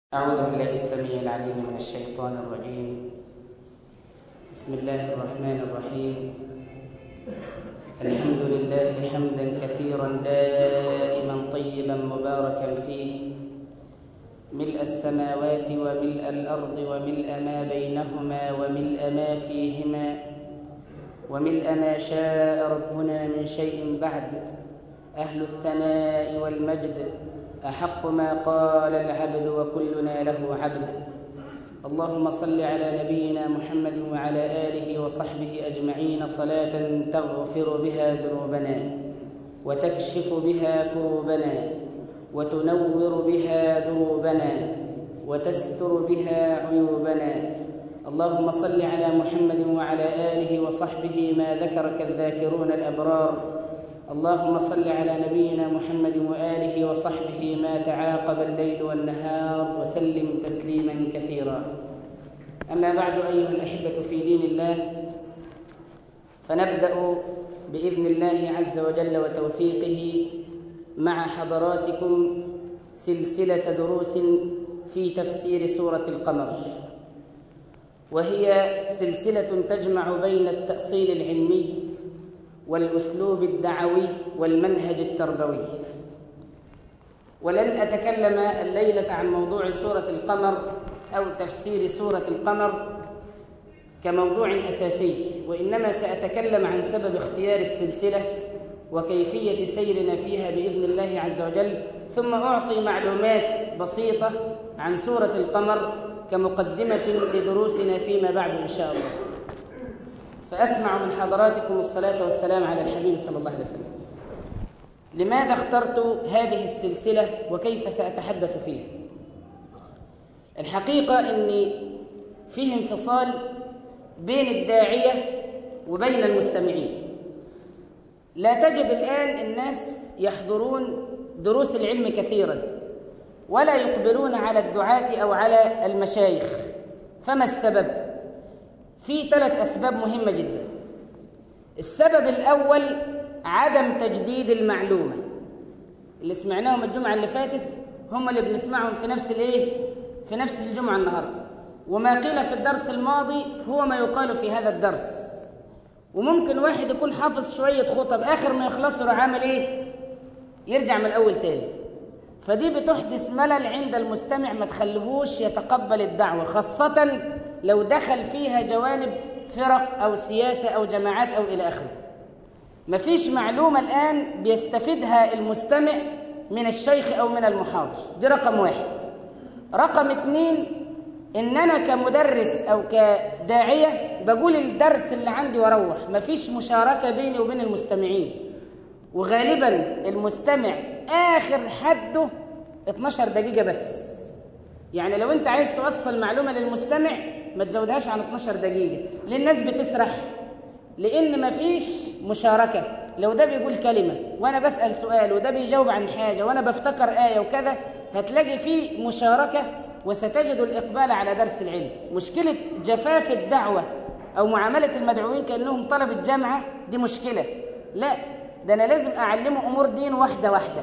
أعوذ بالله السميع العليم من الشيطان الرجيم. بسم الله الرحمن الرحيم. الحمد لله حمدا كثيرا دائما طيبا مباركا فيه، ملء السماوات وملء الأرض وملء ما بينهما وملء ما فيهما وملء ما شاء ربنا من شيء بعد. أهل الثناء والمجد أحق ما قال العبد وكلنا له عبد. اللهم صل على نبينا محمد وعلى آله وصحبه أجمعين صلاة تغفر بها ذنوبنا وتكشف بها كروبنا وتنور بها دروبنا وتستر بها عيوبنا. اللهم صل على محمد وعلى آله وصحبه ما ذكرك الذاكرون الأبرار. اللهم صل على نبينا محمد وآله وصحبه ما تعاقب الليل والنهار وسلم تسليما كثيرا. أما بعد أيها الأحبة في دين الله، فنبدأ بإذن الله عز وجل وتوفيقه مع حضراتكم سلسلة دروس في تفسير سورة القمر، وهي سلسلة تجمع بين التأصيل العلمي والأسلوب الدعوي والمنهج التربوي. ولن أتكلم الليلة عن موضوع سورة القمر أو تفسير سورة القمر كموضوع أساسي، وإنما سأتكلم عن سبب اختيار السلسلة وكيفية سيرنا فيها بإذن الله عز وجل، ثم أعطي معلومات بسيطة عن سورة القمر كمقدمة لدروسنا فيما بعد إن شاء الله. فأسمع من حضراتكم الصلاة والسلام على الحبيب صلى الله عليه وسلم. لماذا اخترت هذه السلسلة وكيف سأتحدث فيها؟ الحقيقة أن فيه انفصال بين الداعية وبين المستمعين. لا تجد الآن الناس يحضرون دروس العلم كثيرا ولا يقبلون على الدعاة أو على المشايخ. فما السبب؟ في 3 أسباب مهمة جدا. السبب الأول عدم تجديد المعلومة. اللي سمعناهم الجمعة اللي فاتت هم اللي بنسمعهم في نفس الجمعة النهاردة، وما قيل في الدرس الماضي هو ما يقال في هذا الدرس. وممكن واحد يكون حافظ شوية خطب آخر ما يخلص له عامل يرجع من الأول تاني. فدي بتحدث ملل عند المستمع، ما تخليهوش يتقبل الدعوة، خاصة لو دخل فيها جوانب فرق أو سياسة أو جماعات أو إلى آخره. مفيش معلومة الآن بيستفيدها المستمع من الشيخ أو من المحاضر. دي رقم 1. رقم 2، إن أنا كمدرس أو كداعية بقول الدرس اللي عندي وأروح، مفيش مشاركة بيني وبين المستمعين. وغالبا المستمع آخر حده 12 دقيقة بس. يعني لو أنت عايز توصل معلومة للمستمع ما تزودهاش عن 12 دقيقة، لأن الناس بتسرح، لأن مفيش مشاركة. لو ده بيقول كلمة وأنا بسأل سؤال وده بيجاوب عن حاجة وأنا بفتكر آية وكذا، هتلاقي فيه مشاركة وستجد الإقبال على درس العلم. مشكلة جفاف الدعوة أو معاملة المدعوين كأنهم طلبة جامعة دي مشكلة. لا، ده أنا لازم أعلمه أمور دين واحدة واحدة.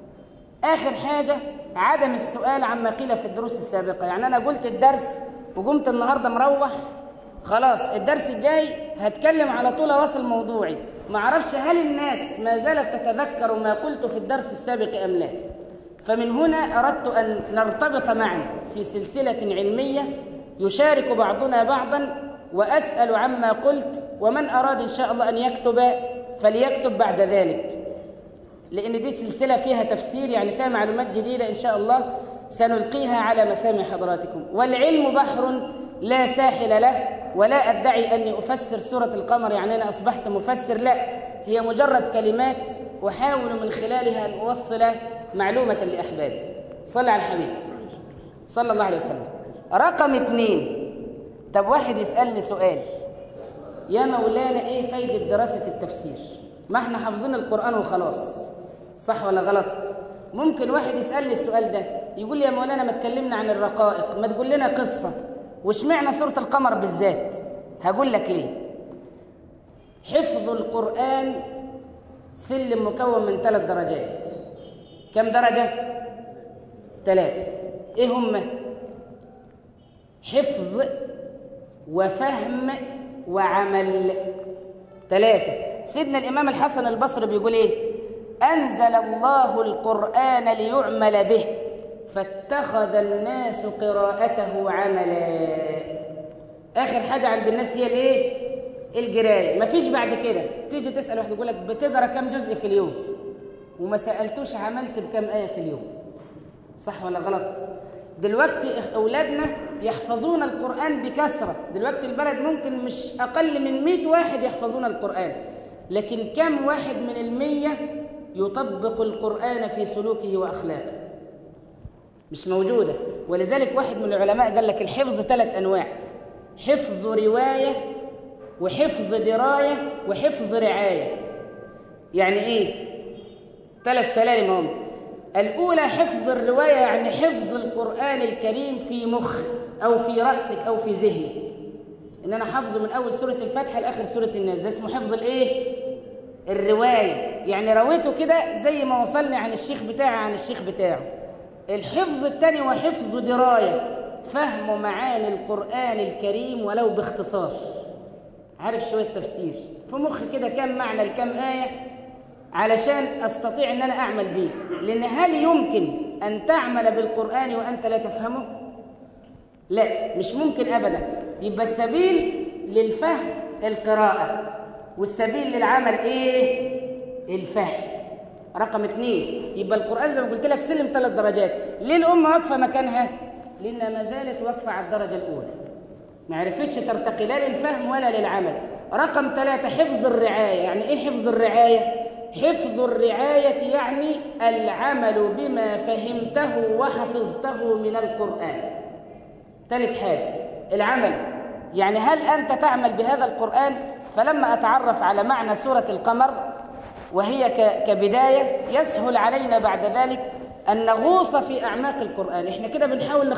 آخر حاجة عدم السؤال عما قيل في الدروس السابقة. يعني أنا قلت الدرس وقمت النهاردة مروح، خلاص الدرس الجاي هتكلم على طول واصل موضوعي، ما اعرفش هل الناس ما زالت تتذكر ما قلت في الدرس السابق أم لا. فمن هنا أردت أن نرتبط معا في سلسلة علمية يشارك بعضنا بعضا، وأسأل عما قلت، ومن أراد إن شاء الله أن يكتب فليكتب بعد ذلك، لأن دي سلسلة فيها تفسير، يعني فيها معلومات جديدة إن شاء الله سنلقيها على مسامع حضراتكم. والعلم بحر لا ساحل له، ولا أدعي أني أفسر سورة القمر يعني أنا أصبحت مفسر، لا، هي مجرد كلمات أحاول من خلالها أن أوصل معلومة لأحبابي. صلى على الحبيب صلى الله عليه وسلم. رقم 2، طب واحد يسألني سؤال: يا مولانا إيه فايدة دراسة التفسير؟ ما احنا حافظين القرآن وخلاص، صح ولا غلط؟ ممكن واحد يسألني السؤال ده يقول لي: يا مولانا ما تكلمنا عن الرقائق، ما تقول لنا قصة، واشمعنى سورة القمر بالذات؟ هقول لك ليه. حفظ القرآن سلم مكون من 3 درجات. كم درجة؟ 3. إيه هم؟ حفظ وفهم وعمل. 3. سيدنا الإمام الحسن البصري بيقول إيه؟ أنزل الله القرآن ليعمل به فاتخذ الناس قراءته عملا. آخر حاجة عند الناس هي الإيه؟ القراية. مفيش بعد كده. تيجي تسأل واحد يقول لك بتقرأ كم جزء في اليوم؟ وما سألتوش عملت بكم آية في اليوم. صح ولا غلط؟ دلوقتي أولادنا يحفظون القرآن بكثرة. دلوقتي البلد ممكن مش أقل من 100 واحد يحفظون القرآن، لكن كم واحد من 100 يطبق القرآن في سلوكه وأخلاقه؟ مش موجودة. ولذلك واحد من العلماء قال لك الحفظ 3 أنواع: حفظ رواية، وحفظ دراية، وحفظ رعاية. يعني إيه؟ 3 سلالم هم. الأولى حفظ الرواية، يعني حفظ القرآن الكريم في مخ أو في رأسك أو في ذهنك، إن أنا حفظه من أول سورة الفاتحة لآخر سورة الناس. ده اسمه حفظ الإيه؟ الرواية، يعني رويته كده زي ما وصلني عن الشيخ بتاعي عن الشيخ بتاعه. الحفظ الثاني وحفظ دراية، فهم معاني القرآن الكريم ولو باختصار، عارف شوية تفسير في مخ كده كم معنى لكم آية علشان أستطيع أن أنا أعمل به. لأن هل يمكن أن تعمل بالقرآن وأنت لا تفهمه؟ لا، مش ممكن أبدا. يبقى السبيل للفهم القراءة، والسبيل للعمل إيه؟ الفهم. رقم 2. يبقى القرآن زي ما قلت لك سلم 3 درجات. ليه الأمة واقفة مكانها؟ لأنها ما زالت واقفة على الدرجة الأولى، ما عرفتش ترتقي لا للفهم ولا للعمل. رقم 3 حفظ الرعاية. يعني إيه حفظ الرعاية؟ حفظ الرعاية يعني العمل بما فهمته وحفظته من القرآن. 3 حاجة العمل، يعني هل أنت تعمل بهذا القرآن؟ فلما أتعرف على معنى سورة القمر وهي كبداية، يسهل علينا بعد ذلك أن نغوص في أعماق القرآن. إحنا كده بنحاول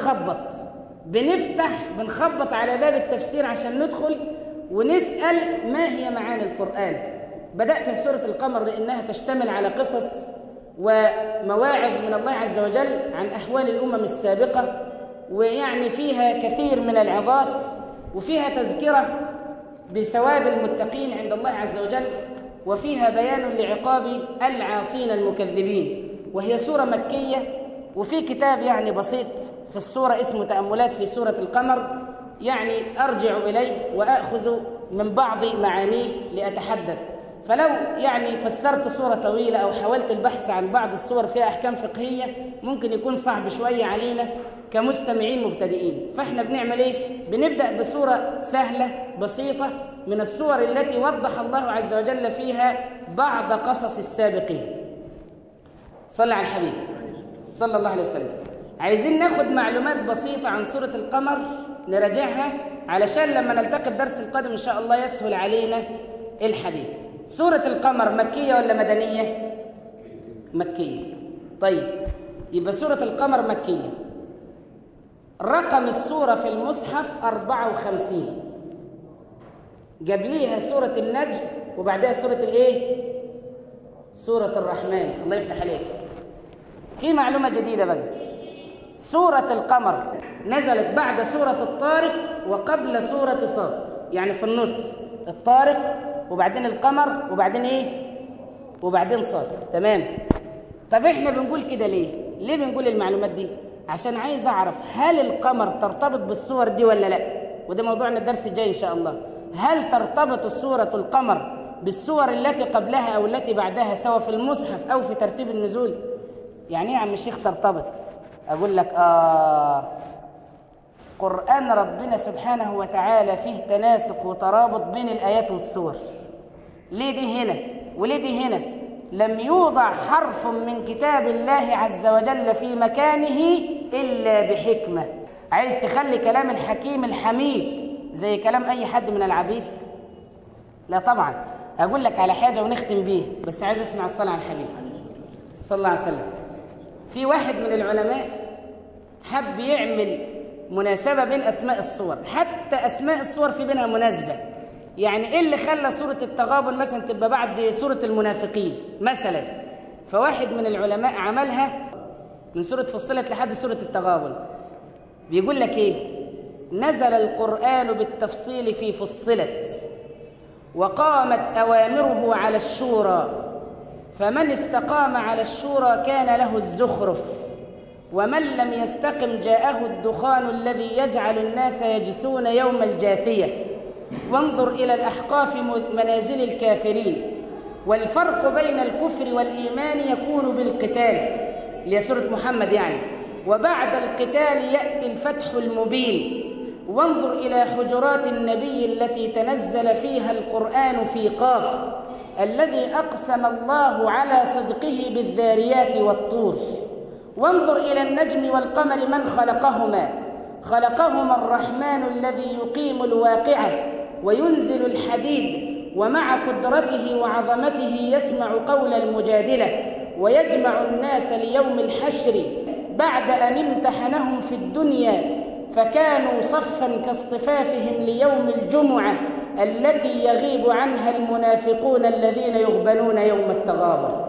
بنخبط على باب التفسير عشان ندخل ونسأل ما هي معاني القرآن. بدأت في سورة القمر لأنها تشتمل على قصص ومواعظ من الله عز وجل عن أحوال الأمم السابقة، ويعني فيها كثير من العظات، وفيها تذكرة بثواب المتقين عند الله عز وجل، وفيها بيان لعقاب العاصين المكذبين. وهي سورة مكية، وفي كتاب يعني بسيط في السورة اسمه تأملات في سورة القمر، يعني أرجع إليه وأخذ من بعض معانيه لأتحدث. فلو يعني فسرت سورة طويلة أو حاولت البحث عن بعض السور فيها أحكام فقهية ممكن يكون صعب شوية علينا كمستمعين مبتدئين. فإحنا بنعمل إيه؟ بنبدأ بسورة سهلة بسيطة من السور التي وضح الله عز وجل فيها بعض قصص السابقين. صلى على الحبيب صلى الله عليه وسلم. عايزين ناخد معلومات بسيطة عن سورة القمر نراجعها علشان لما نلتقي الدرس القادم إن شاء الله يسهل علينا الحديث. سورة القمر مكية ولا مدنية؟ مكية. طيب يبقى سورة القمر مكية. رقم السورة في المصحف 54. قبليها سورة النجم وبعدها سورة الايه؟ سورة الرحمن. الله يفتح عليك. في معلومة جديدة بقى، سورة القمر نزلت بعد سورة الطارق وقبل سورة صاد، يعني في النص الطارق وبعدين القمر وبعدين ايه؟ وبعدين صاد. تمام. طب احنا بنقول كده ليه؟ ليه بنقول المعلومات دي؟ عشان عايز اعرف هل القمر ترتبط بالسور دي ولا لا؟ وده موضوعنا الدرس الجاي ان شاء الله. هل ترتبط سورة القمر بالسور التي قبلها او التي بعدها سواء في المصحف او في ترتيب النزول؟ يعني ايه يا عم الشيخ ترتبط؟ اقول لك قرآن ربنا سبحانه وتعالى فيه تناسق وترابط بين الآيات والسور. ليه دي هنا وليه دي هنا؟ لم يوضع حرف من كتاب الله عز وجل في مكانه إلا بحكمة. عايز تخلي كلام الحكيم الحميد زي كلام أي حد من العبيد؟ لا طبعا. أقول لك على حاجة ونختم بيه، بس عايز أسمع الصلاة على الحبيب صلى الله عليه وسلم. في واحد من العلماء حب يعمل مناسبة بين أسماء الصور، حتى أسماء الصور في بينها مناسبة. يعني إيه اللي خلى سورة التغابن مثلا تبقى بعد سورة المنافقين مثلا؟ فواحد من العلماء عملها من سورة فصلت لحد سورة التغابن. بيقول لك إيه؟ نزل القرآن بالتفصيل في فصلت، وقامت أوامره على الشورى، فمن استقام على الشورى كان له الزخرف، ومن لم يستقم جاءه الدخان الذي يجعل الناس يجثون يوم الجاثية. وانظر إلى الأحقاف منازل الكافرين. والفرق بين الكفر والإيمان يكون بالقتال، اللي سورة محمد يعني، وبعد القتال يأتي الفتح المبين. وانظر إلى حجرات النبي التي تنزل فيها القرآن في قاف، الذي أقسم الله على صدقه بالذاريات والطور. وانظر إلى النجم والقمر من خلقهما، خلقهما الرحمن الذي يقيم الواقعة وينزل الحديد، ومع قدرته وعظمته يسمع قول المجادلة، ويجمع الناس ليوم الحشر بعد أن امتحنهم في الدنيا فكانوا صفا كاصطفافهم ليوم الجمعة التي يغيب عنها المنافقون الذين يغبنون يوم التغابن.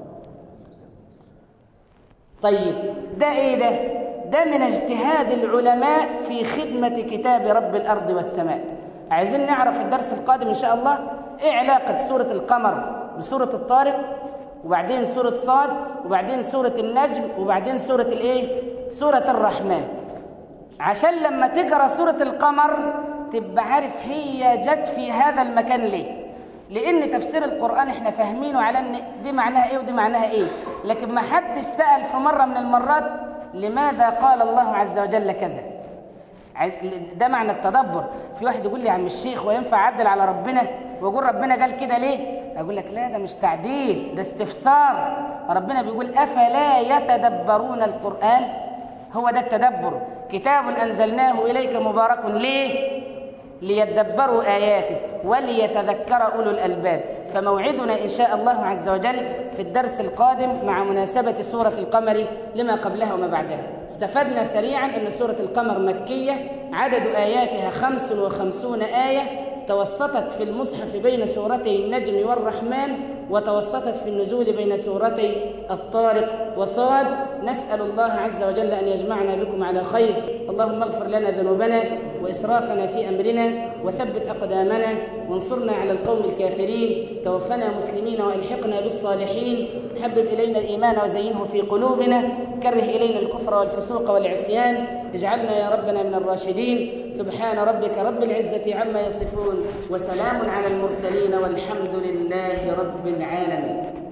طيب ده ايه ده؟ ده من اجتهاد العلماء في خدمة كتاب رب الأرض والسماء. عايزين نعرف الدرس القادم إن شاء الله ايه علاقة سورة القمر بسورة الطارق، وبعدين سورة صاد، وبعدين سورة النجم، وبعدين سورة الايه؟ سورة الرحمن، عشان لما تقرأ سورة القمر تبقى عارف هي جت في هذا المكان ليه. لأن تفسير القرآن احنا فاهمينه على ان دي معناها ايه ودي معناها ايه، لكن ما حدش سأل في مرة من المرات لماذا قال الله عز وجل كذا. ده معنى التدبر. في واحد يقول لي يا عم الشيخ وينفع اعدل على ربنا واقول ربنا قال كده ليه؟ اقول لك لا، ده مش تعديل، ده استفسار. ربنا بيقول افلا يتدبرون القرآن. هو ده التدبر. كتاب أنزلناه إليك مبارك ليه؟ ليتدبروا آياته وليتذكر أولو الألباب. فموعدنا إن شاء الله عز وجل في الدرس القادم مع مناسبة سورة القمر لما قبلها وما بعدها. استفدنا سريعا أن سورة القمر مكية، عدد آياتها 55 آية، توسطت في المصحف بين سورتي النجم والرحمن، وتوسطت في النزول بين سورتي الطارق وصاد. نسأل الله عز وجل أن يجمعنا بكم على خير. اللهم اغفر لنا ذنوبنا وإسرافنا في أمرنا، وثبت أقدامنا، وانصرنا على القوم الكافرين. توفنا مسلمين وألحقنا بالصالحين. حبب إلينا الإيمان وزينه في قلوبنا، كره إلينا الكفر والفسوق والعصيان. اجعلنا يا ربنا من الراشدين. سبحان ربك رب العزة عما يصفون، وسلام على المرسلين، والحمد لله رب العالمين.